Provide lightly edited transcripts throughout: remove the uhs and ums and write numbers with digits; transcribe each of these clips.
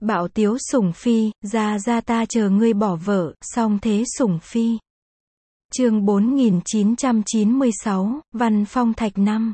Bảo Tiếu Sủng Phi, ra ta chờ ngươi bỏ vợ, song thế Sủng Phi. Chương 4996, Văn Phong Thạch 5.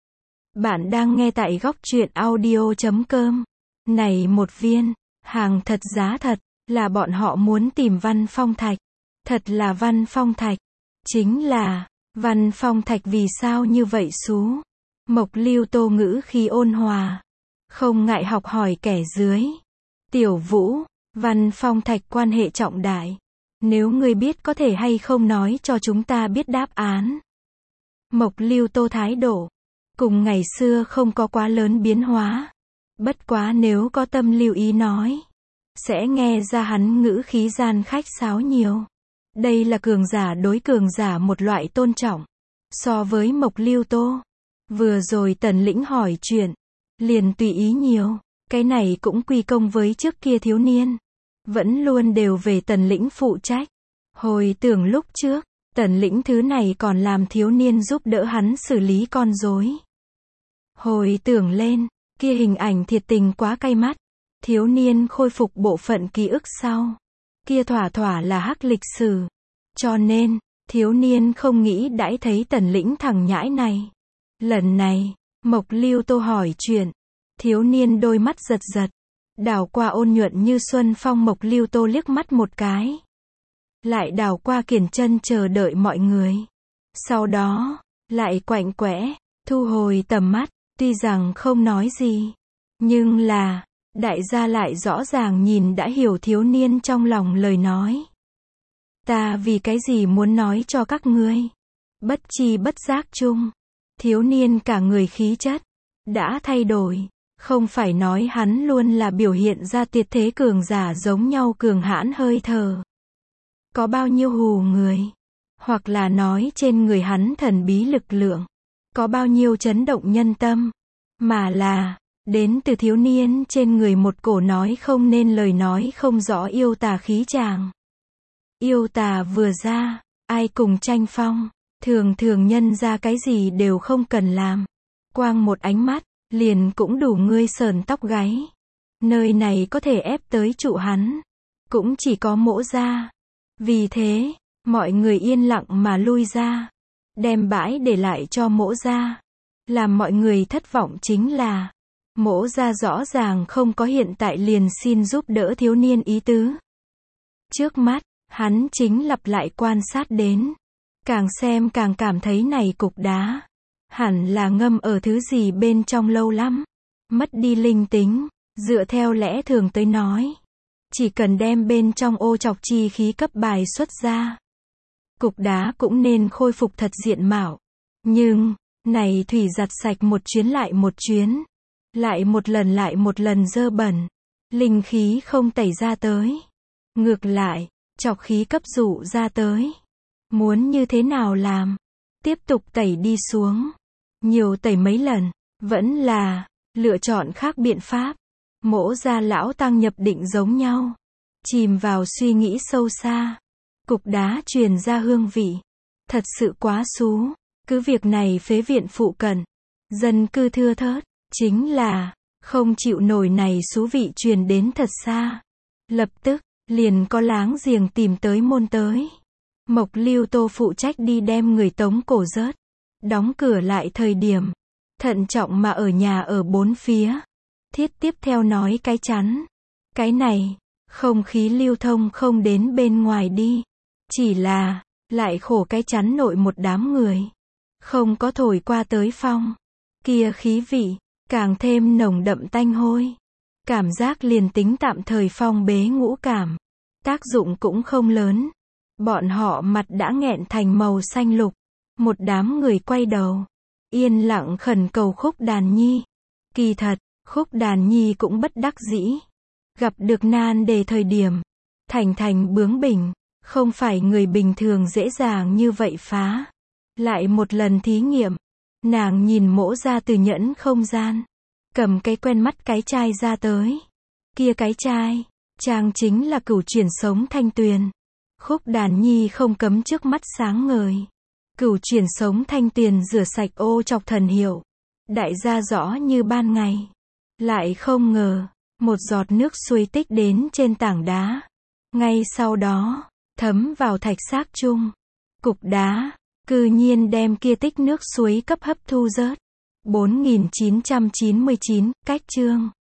Bạn đang nghe tại góc truyện audio.com. Này một viên, hàng thật giá thật, là bọn họ muốn tìm Văn Phong Thạch. Thật là Văn Phong Thạch. Chính là, Văn Phong Thạch vì sao như vậy xú? Mộc Lưu Tô ngữ khi ôn hòa. Không ngại học hỏi kẻ dưới. Tiểu Vũ, Văn Phong Thạch quan hệ trọng đại. Nếu ngươi biết có thể hay không nói cho chúng ta biết đáp án. Mộc Lưu Tô thái độ. Cùng ngày xưa không có quá lớn biến hóa. Bất quá nếu có tâm lưu ý nói. Sẽ nghe ra hắn ngữ khí gian khách sáo nhiều. Đây là cường giả đối cường giả một loại tôn trọng. So với Mộc Lưu Tô. Vừa rồi Tần Lĩnh hỏi chuyện. Liền tùy ý nhiều. Cái này cũng quy công với trước kia thiếu niên. Vẫn luôn đều về Tần Lĩnh phụ trách. Hồi tưởng lúc trước, Tần Lĩnh thứ này còn làm thiếu niên giúp đỡ hắn xử lý con rối. Hồi tưởng lên, kia hình ảnh thiệt tình quá cay mắt. Thiếu niên khôi phục bộ phận ký ức sau. Kia thỏa thỏa là hắc lịch sử. Cho nên, thiếu niên không nghĩ đãi thấy Tần Lĩnh thằng nhãi này. Lần này, Mộc Lưu Tô hỏi chuyện. Thiếu niên đôi mắt giật giật. Đảo qua ôn nhuận như xuân phong Mộc Lưu Tô liếc mắt một cái. Lại đảo qua Kiền Chân chờ đợi mọi người. Sau đó, lại quạnh quẽ, thu hồi tầm mắt, tuy rằng không nói gì. Nhưng là, đại gia lại rõ ràng nhìn đã hiểu thiếu niên trong lòng lời nói. Ta vì cái gì muốn nói cho các ngươi. Bất chi bất giác chung. Thiếu niên cả người khí chất. Đã thay đổi. Không phải nói hắn luôn là biểu hiện ra tuyệt thế cường giả giống nhau cường hãn hơi thở. Có bao nhiêu hù người. Hoặc là nói trên người hắn thần bí lực lượng. Có bao nhiêu chấn động nhân tâm. Mà là, đến từ thiếu niên trên người một cổ nói không nên lời nói không rõ yêu tà khí tràng. Yêu tà vừa ra, ai cùng tranh phong. Thường thường nhân ra cái gì đều không cần làm. Quang một ánh mắt, liền cũng đủ ngươi sờn tóc gáy. Nơi này có thể ép tới trụ hắn. Cũng chỉ có Mỗ gia. Vì thế, mọi người yên lặng mà lui ra. Đem bãi để lại cho Mỗ gia. Làm mọi người thất vọng chính là Mỗ gia rõ ràng không có hiện tại liền xin giúp đỡ thiếu niên ý tứ. Trước mắt, hắn chính lặp lại quan sát đến. Càng xem càng cảm thấy này cục đá. Hẳn là ngâm ở thứ gì bên trong lâu lắm. Mất đi linh tính. Dựa theo lẽ thường tới nói. Chỉ cần đem bên trong ô trọc chi khí cấp bài xuất ra. Cục đá cũng nên khôi phục thật diện mạo. Nhưng, này thủy giặt sạch một chuyến lại một chuyến. Lại một lần dơ bẩn. Linh khí không tẩy ra tới. Ngược lại, trọc khí cấp dụ ra tới. Muốn như thế nào làm? Tiếp tục tẩy đi xuống. Nhiều tẩy mấy lần. Vẫn là, lựa chọn khác biện pháp. Mỗ gia lão tăng nhập định giống nhau. Chìm vào suy nghĩ sâu xa. Cục đá truyền ra hương vị. Thật sự quá xú. Cứ việc này phế viện phụ cận. Dân cư thưa thớt. Chính là, không chịu nổi này xú vị truyền đến thật xa. Lập tức, liền có láng giềng tìm tới môn tới. Mộc Lưu Tô phụ trách đi đem người tống cổ rớt. Đóng cửa lại thời điểm. Thận trọng mà ở nhà ở bốn phía. Thiết tiếp theo nói cái chắn. Cái này, không khí lưu thông không đến bên ngoài đi. Chỉ là, lại khổ cái chắn nội một đám người. Không có thổi qua tới phong. Kia khí vị, càng thêm nồng đậm tanh hôi. Cảm giác liền tính tạm thời phong bế ngũ cảm. Tác dụng cũng không lớn. Bọn họ mặt đã nghẹn thành màu xanh lục. Một đám người quay đầu. Yên lặng khẩn cầu Khúc Đàn Nhi. Kỳ thật, Khúc Đàn Nhi cũng bất đắc dĩ. Gặp được nan đề thời điểm. Thành bướng bỉnh. Không phải người bình thường dễ dàng như vậy phá. Lại một lần thí nghiệm. Nàng nhìn Mỗ ra từ nhẫn không gian. Cầm cái quen mắt cái chai ra tới. Kia cái chai. Trang chính là cửu chuyển sống thanh tuyền. Khúc Đàn Nhi không cấm trước mắt sáng ngời. Cửu chuyển sống thanh tuyền rửa sạch ô trọc thần hiệu. Đại gia rõ như ban ngày. Lại không ngờ. Một giọt nước suối tích đến trên tảng đá. Ngay sau đó, thấm vào thạch xác chung. Cục đá, cư nhiên đem kia tích nước suối cấp hấp thu rớt. 4999, cách chương.